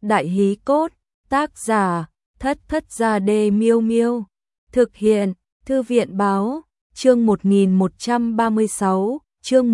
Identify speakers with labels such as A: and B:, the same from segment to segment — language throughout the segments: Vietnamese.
A: Đại hí cốt, tác giả, Thất Thất Gia Đê Miêu Miêu. Thực hiện, Thư viện báo, chương 1136, chương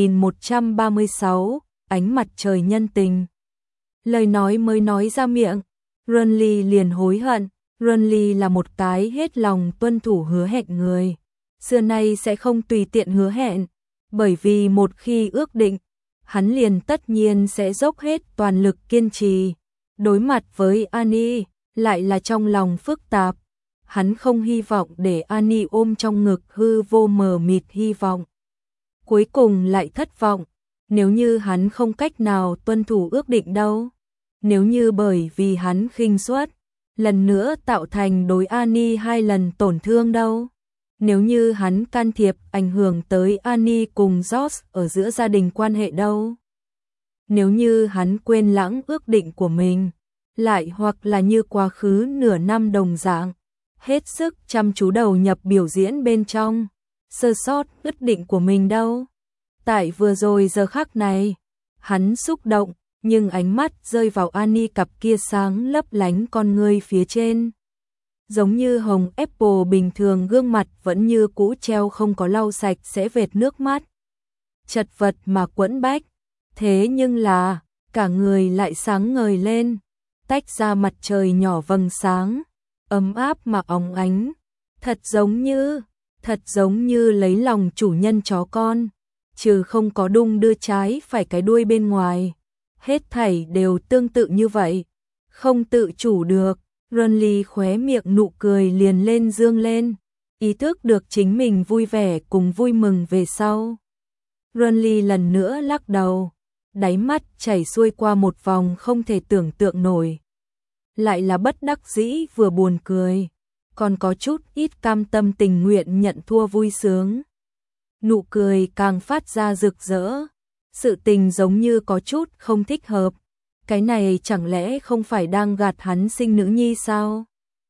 A: 1136, ánh mặt trời nhân tình. Lời nói mới nói ra miệng, Renly liền hối hận. Renly là một cái hết lòng tuân thủ hứa hẹn người. Xưa nay sẽ không tùy tiện hứa hẹn, bởi vì một khi ước định, hắn liền tất nhiên sẽ dốc hết toàn lực kiên trì. Đối mặt với Annie, lại là trong lòng phức tạp. Hắn không hy vọng để Annie ôm trong ngực hư vô mờ mịt hy vọng. Cuối cùng lại thất vọng, nếu như hắn không cách nào tuân thủ ước định đâu. Nếu như bởi vì hắn khinh suất, lần nữa tạo thành đối Annie 2 lần tổn thương đâu. Nếu như hắn can thiệp ảnh hưởng tới Annie cùng George ở giữa gia đình quan hệ đâu. Nếu như hắn quên lãng ước định của mình, lại hoặc là như quá khứ nửa năm đồng dạng, hết sức chăm chú đầu nhập biểu diễn bên trong, sơ sót ước định của mình đâu. Tại vừa rồi giờ khắc này, hắn xúc động, nhưng ánh mắt rơi vào Annie cặp kia sáng lấp lánh con ngươi phía trên. Giống như hồng apple bình thường, gương mặt vẫn như cũ treo không có lau sạch sẽ vệt nước mắt. Chật vật mà quẫn bách, thế nhưng là, cả người lại sáng ngời lên, tách ra mặt trời nhỏ vầng sáng, ấm áp mà óng ánh, thật giống như lấy lòng chủ nhân chó con, trừ không có đung đưa trái phải cái đuôi bên ngoài. Hết thảy đều tương tự như vậy, không tự chủ được. Renly khóe miệng nụ cười liền lên dương lên, ý thức được chính mình vui vẻ cùng vui mừng về sau. Renly lần nữa lắc đầu, đáy mắt chảy xuôi qua một vòng không thể tưởng tượng nổi. Lại là bất đắc dĩ vừa buồn cười, còn có chút ít cam tâm tình nguyện nhận thua vui sướng. Nụ cười càng phát ra rực rỡ, sự tình giống như có chút không thích hợp. Cái này chẳng lẽ không phải đang gạt hắn sinh nữ nhi sao?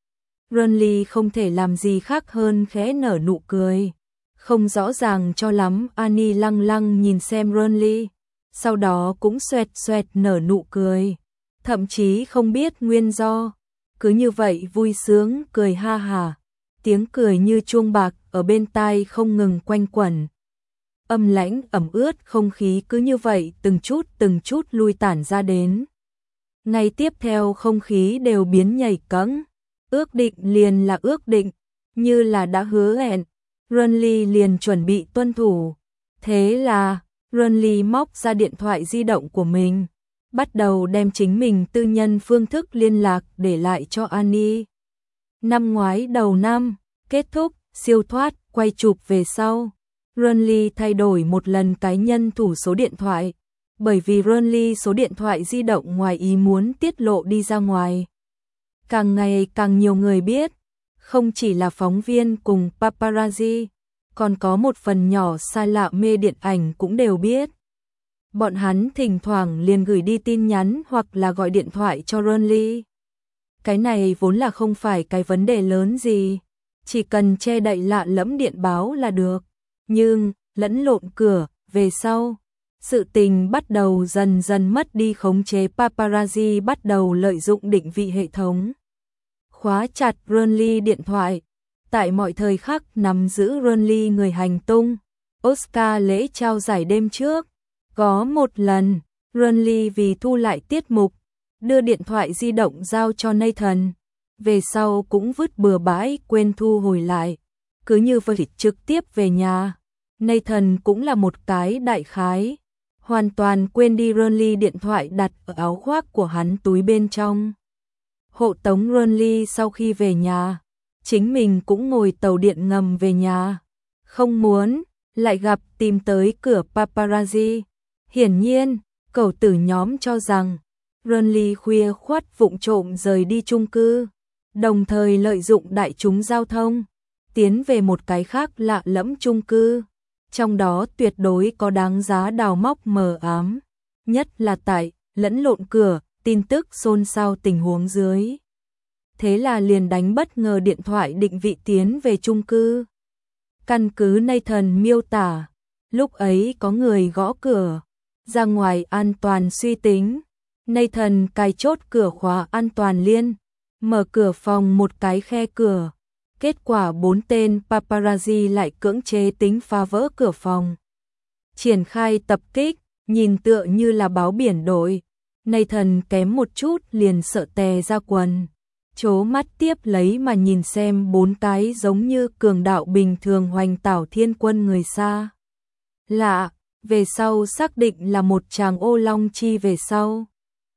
A: Renly không thể làm gì khác hơn khẽ nở nụ cười. Không rõ ràng cho lắm, Annie lăng lăng nhìn xem Renly, sau đó cũng xoẹt xoẹt nở nụ cười. Thậm chí không biết nguyên do, cứ như vậy vui sướng cười ha hả. Tiếng cười như chuông bạc ở bên tai không ngừng quanh quẩn. Âm lãnh ẩm ướt không khí cứ như vậy từng chút lui tản ra đến. Ngay tiếp theo không khí đều biến nhảy cẫng. Ước định liền là ước định, như là đã hứa hẹn, Renly liền chuẩn bị tuân thủ. Thế là, Renly móc ra điện thoại di động của mình, bắt đầu đem chính mình tư nhân phương thức liên lạc để lại cho Annie. Năm ngoái đầu năm, kết thúc, siêu thoát, quay chụp về sau. Renly thay đổi một lần cá nhân thủ số điện thoại, bởi vì Renly số điện thoại di động ngoài ý muốn tiết lộ đi ra ngoài. Càng ngày càng nhiều người biết, không chỉ là phóng viên cùng paparazzi, còn có một phần nhỏ xa lạ mê điện ảnh cũng đều biết. Bọn hắn thỉnh thoảng liền gửi đi tin nhắn hoặc là gọi điện thoại cho Renly. Cái này vốn là không phải cái vấn đề lớn gì, chỉ cần che đậy lạ lẫm điện báo là được. Nhưng, lẫn lộn cửa, về sau, sự tình bắt đầu dần dần mất đi khống chế, paparazzi bắt đầu lợi dụng định vị hệ thống. Khóa chặt Renly điện thoại, tại mọi thời khắc nắm giữ Renly người hành tung. Oscar lễ trao giải đêm trước, có một lần, Renly vì thu lại tiết mục, đưa điện thoại di động giao cho Nathan, về sau cũng vứt bừa bãi quên thu hồi lại. Cứ như vậy trực tiếp về nhà. Nathan cũng là một cái đại khái, hoàn toàn quên đi Renly điện thoại đặt ở áo khoác của hắn túi bên trong. Hộ tống Renly sau khi về nhà, chính mình cũng ngồi tàu điện ngầm về nhà. Không muốn, lại gặp tìm tới cửa paparazzi. Hiển nhiên, cẩu tử nhóm cho rằng Renly khuya khoắt vụng trộm rời đi chung cư, đồng thời lợi dụng đại chúng giao thông, tiến về một cái khác lạ lẫm chung cư, trong đó tuyệt đối có đáng giá đào móc mờ ám, nhất là tại lẫn lộn cửa, tin tức xôn xao tình huống dưới. Thế là liền đánh bất ngờ điện thoại định vị tiến về chung cư. Căn cứ Nathan miêu tả, lúc ấy có người gõ cửa, ra ngoài an toàn suy tính, Nathan cài chốt cửa khóa an toàn liên, mở cửa phòng một cái khe cửa. Kết quả 4 tên paparazzi lại cưỡng chế tính phá vỡ cửa phòng. Triển khai tập kích, nhìn tựa như là báo biển đội. Nathan kém một chút liền sợ tè ra quần. Chố mắt tiếp lấy mà nhìn xem 4 cái giống như cường đạo bình thường hoành tảo thiên quân người xa lạ, về sau xác định là một chàng ô long chi về sau.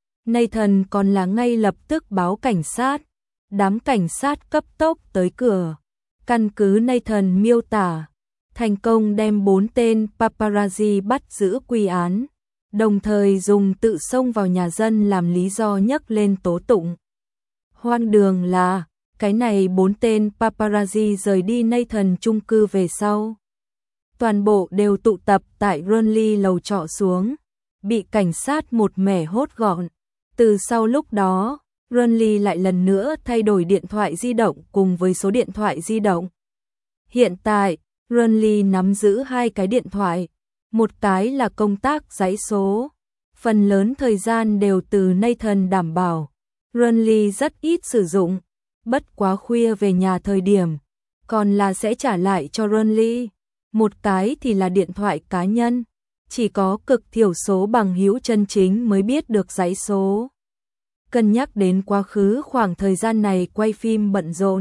A: Nathan còn là ngay lập tức báo cảnh sát. Đám cảnh sát cấp tốc tới cửa. Căn cứ Nathan miêu tả, thành công đem 4 tên paparazzi bắt giữ quy án, đồng thời dùng tự xông vào nhà dân làm lý do nhấc lên tố tụng. Hoang đường là, cái này 4 tên paparazzi rời đi Nathan chung cư về sau. Toàn bộ đều tụ tập tại Runley lầu trọ xuống, bị cảnh sát một mẻ hốt gọn. Từ sau lúc đó, Runley lại lần nữa thay đổi điện thoại di động cùng với số điện thoại di động. Hiện tại, Runley nắm giữ 2 cái điện thoại, một cái là công tác dãy số. Phần lớn thời gian đều từ Nathan đảm bảo. Runley rất ít sử dụng, bất quá khuya về nhà thời điểm, còn là sẽ trả lại cho Runley. Một cái thì là điện thoại cá nhân, chỉ có cực thiểu số bằng hữu chân chính mới biết được dãy số. Cân nhắc đến quá khứ khoảng thời gian này quay phim bận rộn,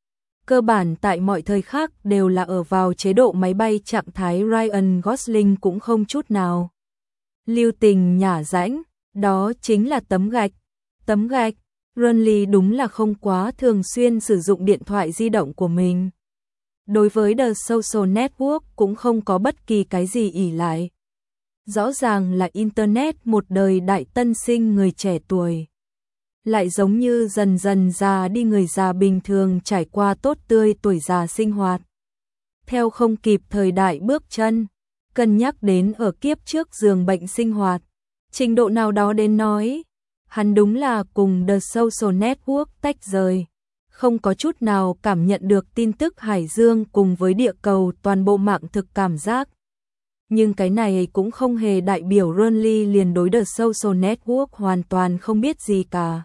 A: cơ bản tại mọi thời khắc đều là ở vào chế độ máy bay trạng thái. Ryan Gosling cũng không chút nào lưu tình nhả rãnh, đó chính là tấm gạch. Tấm gạch, Runley đúng là không quá thường xuyên sử dụng điện thoại di động của mình. Đối với The Social Network cũng không có bất kỳ cái gì ỷ lại. Rõ ràng là Internet một đời đại tân sinh người trẻ tuổi. Lại giống như dần dần già đi người già bình thường trải qua tốt tươi tuổi già sinh hoạt. Theo không kịp thời đại bước chân, cân nhắc đến ở kiếp trước giường bệnh sinh hoạt. Trình độ nào đó đến nói, hắn đúng là cùng The Social Network tách rời. Không có chút nào cảm nhận được tin tức hải dương cùng với địa cầu toàn bộ mạng thực cảm giác. Nhưng cái này cũng không hề đại biểu Runley liền đối The Social Network hoàn toàn không biết gì cả.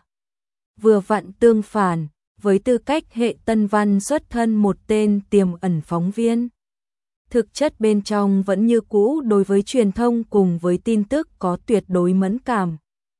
A: Vừa vặn tương phản, với tư cách hệ tân văn xuất thân một tên tiềm ẩn phóng viên. Thực chất bên trong vẫn như cũ đối với truyền thông cùng với tin tức có tuyệt đối mẫn cảm.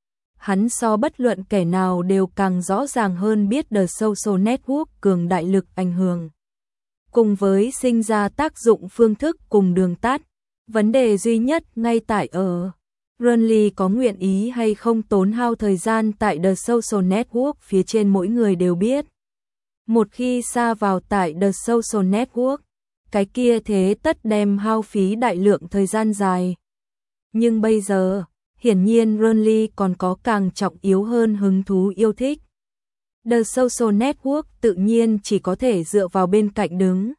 A: Hắn so bất luận kẻ nào đều càng rõ ràng hơn biết The Social Network cường đại lực ảnh hưởng. Cùng với sinh ra tác dụng phương thức cùng đường tắt, vấn đề duy nhất ngay tại ở Runley có nguyện ý hay không tốn hao thời gian tại The Social Network phía trên mỗi người đều biết. Một khi sa vào tại The Social Network, cái kia thế tất đem hao phí đại lượng thời gian dài. Nhưng bây giờ, hiển nhiên Runley còn có càng trọng yếu hơn hứng thú yêu thích. The Social Network tự nhiên chỉ có thể dựa vào bên cạnh đứng.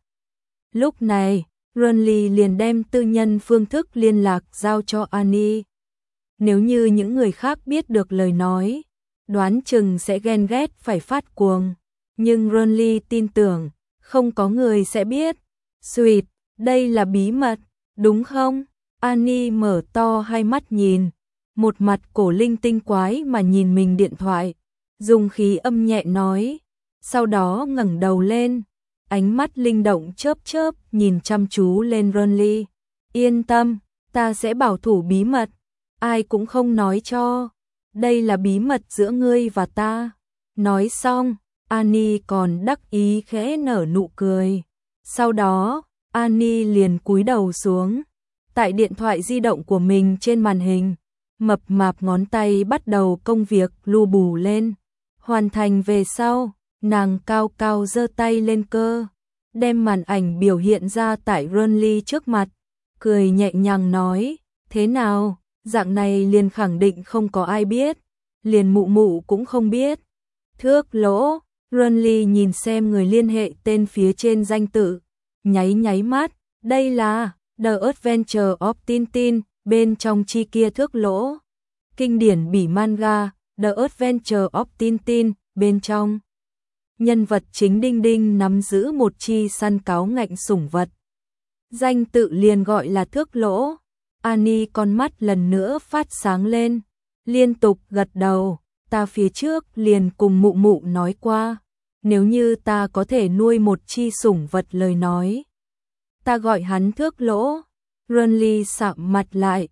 A: Lúc này, Runley liền đem tư nhân phương thức liên lạc giao cho Annie. Nếu như những người khác biết được lời nói, đoán chừng sẽ ghen ghét phải phát cuồng. Nhưng Runley tin tưởng, không có người sẽ biết. Sweet, đây là bí mật, đúng không? Annie mở to hai mắt nhìn, một mặt cổ linh tinh quái mà nhìn mình điện thoại, dùng khí âm nhẹ nói, sau đó ngẩng đầu lên, ánh mắt linh động chớp chớp nhìn chăm chú lên Runley. Yên tâm, ta sẽ bảo thủ bí mật, ai cũng không nói cho, đây là bí mật giữa ngươi và ta. Nói xong, Annie còn đắc ý khẽ nở nụ cười. Sau đó, Annie liền cúi đầu xuống, tại điện thoại di động của mình trên màn hình, mập mạp ngón tay bắt đầu công việc lu bù lên. Hoàn thành về sau, nàng cao cao giơ tay lên cơ, đem màn ảnh biểu hiện ra tại Runley trước mặt, cười nhẹ nhàng nói, thế nào, dạng này liền khẳng định không có ai biết, liền mụ mụ cũng không biết. Thước lỗ, Runley nhìn xem người liên hệ tên phía trên danh tự, nháy nháy mắt, đây là The Adventure of Tintin, bên trong chi kia thước lỗ. Kinh điển bỉ manga, The Adventure of Tintin, bên trong. Nhân vật chính Đinh Đinh nắm giữ một chi săn cáo ngạnh sủng vật. Danh tự liền gọi là thước lỗ. Annie con mắt lần nữa phát sáng lên. liên tục gật đầu, ta phía trước liền cùng mụ mụ nói qua, nếu như ta có thể nuôi một chi sủng vật lời nói. Ta gọi hắn Thước Lỗ. Renly sạm mặt lại,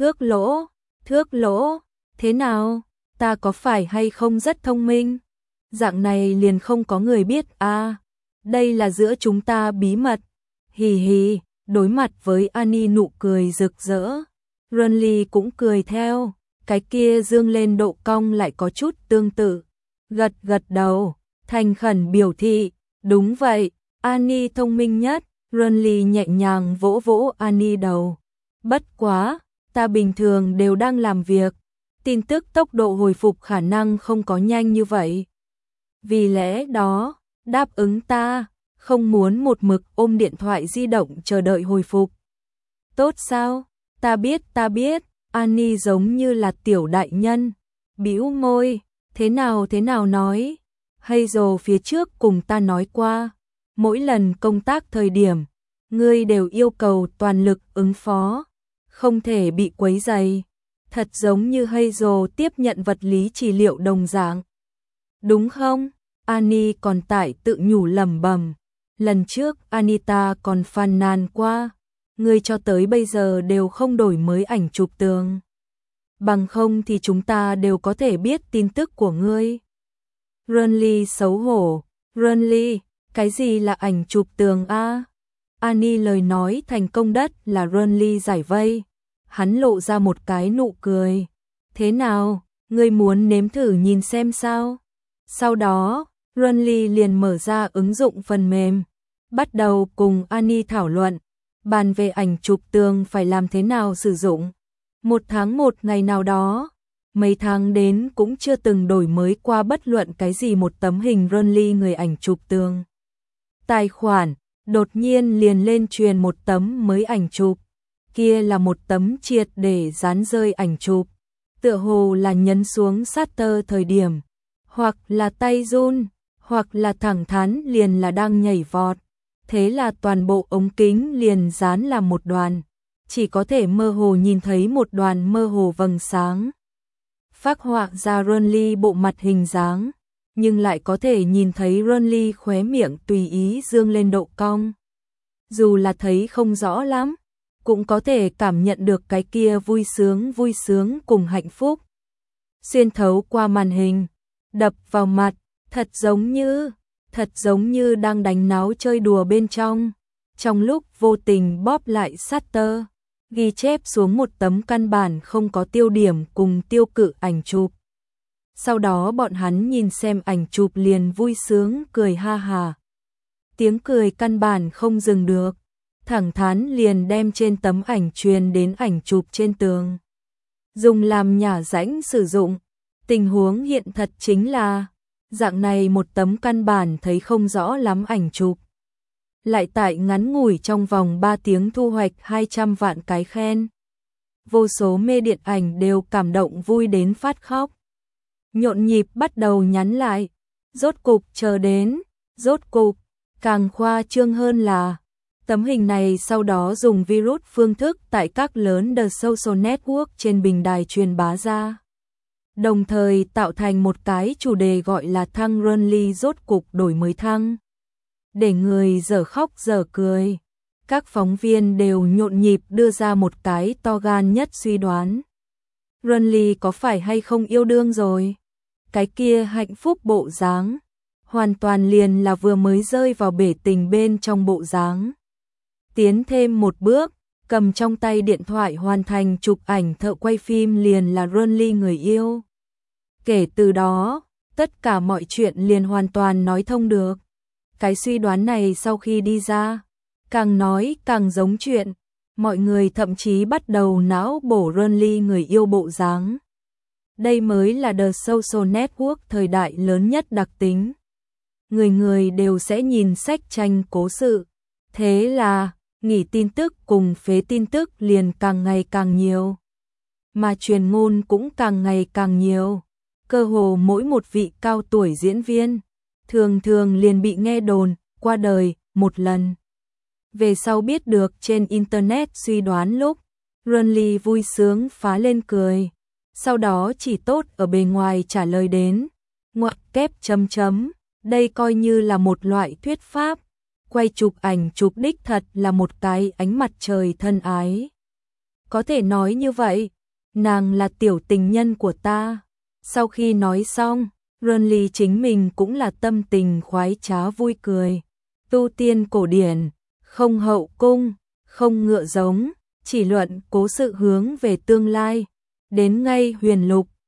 A: thước lỗ, thế nào, ta có phải hay không rất thông minh? Dạng này liền không có người biết à, đây là giữa chúng ta bí mật. Hì hì, đối mặt với Annie nụ cười rực rỡ. Renly cũng cười theo, cái kia dương lên độ cong lại có chút tương tự. Gật gật đầu, thành khẩn biểu thị, đúng vậy, Annie thông minh nhất. Renly nhẹ nhàng vỗ vỗ Annie đầu. Bất quá, ta bình thường đều đang làm việc, tin tức tốc độ hồi phục khả năng không có nhanh như vậy. Vì lẽ đó, đáp ứng ta, không muốn một mực ôm điện thoại di động chờ đợi hồi phục. Tốt sao? Ta biết, Annie giống như là tiểu đại nhân. Bĩu môi, thế nào nói. Hazel phía trước cùng ta nói qua, mỗi lần công tác thời điểm, ngươi đều yêu cầu toàn lực ứng phó, không thể bị quấy rầy. Thật giống như Hazel tiếp nhận vật lý trị liệu đồng dạng. Đúng không? Annie còn tại tự nhủ lẩm bẩm. Lần trước Anita còn phàn nàn qua, ngươi cho tới bây giờ đều không đổi mới ảnh chụp tường. Bằng không thì chúng ta đều có thể biết tin tức của ngươi. Renly xấu hổ. Renly, cái gì là ảnh chụp tường a? Annie lời nói thành công đất là Renly giải vây. Hắn lộ ra một cái nụ cười. Thế nào, ngươi muốn nếm thử nhìn xem sao? Sau đó, Renly liền mở ra ứng dụng phần mềm, bắt đầu cùng Annie thảo luận, bàn về ảnh chụp tường phải làm thế nào sử dụng. Một tháng một ngày nào đó, mấy tháng đến cũng chưa từng đổi mới qua bất luận cái gì một tấm hình Renly người ảnh chụp tường. Tài khoản đột nhiên liền lên truyền một tấm mới ảnh chụp, kia là một tấm triệt để dán rơi ảnh chụp, tựa hồ là nhấn xuống shutter thời điểm, hoặc là tay run, hoặc là thẳng thắn liền là đang nhảy vọt, thế là toàn bộ ống kính liền dán làm một đoàn, chỉ có thể mơ hồ nhìn thấy một đoàn mơ hồ vầng sáng. Phác họa ra Renly bộ mặt hình dáng, nhưng lại có thể nhìn thấy Renly khóe miệng tùy ý dương lên độ cong. Dù là thấy không rõ lắm, cũng có thể cảm nhận được cái kia vui sướng cùng hạnh phúc. Xuyên thấu qua màn hình, đập vào mặt, thật giống như đang đánh náo chơi đùa bên trong. Trong lúc vô tình bóp lại shutter, ghi chép xuống một tấm căn bản không có tiêu điểm cùng tiêu cự ảnh chụp. Sau đó bọn hắn nhìn xem ảnh chụp liền vui sướng cười ha hà. Tiếng cười căn bản không dừng được, thẳng thắn liền đem trên tấm ảnh truyền đến ảnh chụp trên tường. Dùng làm nhả rãnh sử dụng, tình huống hiện thật chính là, dạng này một tấm căn bản thấy không rõ lắm ảnh chụp. Lại tại ngắn ngủi trong vòng 3 tiếng thu hoạch 200 vạn cái khen. Vô số mê điện ảnh đều cảm động vui đến phát khóc. Nhộn nhịp bắt đầu nhắn lại, rốt cục chờ đến, rốt cục, càng khoa trương hơn là, tấm hình này sau đó dùng virus phương thức tại các lớn The Social Network trên bình đài truyền bá ra. Đồng thời tạo thành một cái chủ đề gọi là thăng Renly rốt cục đổi mới thăng. Để người dở khóc dở cười. Các phóng viên đều nhộn nhịp đưa ra một cái to gan nhất suy đoán. Renly có phải hay không yêu đương rồi? Cái kia hạnh phúc bộ dáng, hoàn toàn liền là vừa mới rơi vào bể tình bên trong bộ dáng. Tiến thêm một bước, cầm trong tay điện thoại hoàn thành chụp ảnh thợ quay phim liền là Renly người yêu. Kể từ đó, tất cả mọi chuyện liền hoàn toàn nói thông được. Cái suy đoán này sau khi đi ra, càng nói càng giống chuyện, mọi người thậm chí bắt đầu não bổ Renly người yêu bộ dáng. Đây mới là The Social Network thời đại lớn nhất đặc tính. Người người đều sẽ nhìn sách tranh cố sự. Thế là, nghỉ tin tức cùng phế tin tức liền càng ngày càng nhiều. Mà truyền ngôn cũng càng ngày càng nhiều. Cơ hồ mỗi một vị cao tuổi diễn viên, thường liền bị nghe đồn, qua đời, một lần. Về sau biết được trên Internet suy đoán lúc, Renly vui sướng phá lên cười. sau đó chỉ tốt ở bề ngoài trả lời đến. Ngoặc kép chấm chấm, đây coi như là một loại thuyết pháp. Quay chụp ảnh chụp đích thật là một cái ánh mặt trời thân ái. Có thể nói như vậy, nàng là tiểu tình nhân của ta. Sau khi nói xong, Renly chính mình cũng là tâm tình khoái trá vui cười. Tu tiên cổ điển, không hậu cung, không ngựa giống, chỉ luận cố sự hướng về tương lai. Đến ngay huyền lục,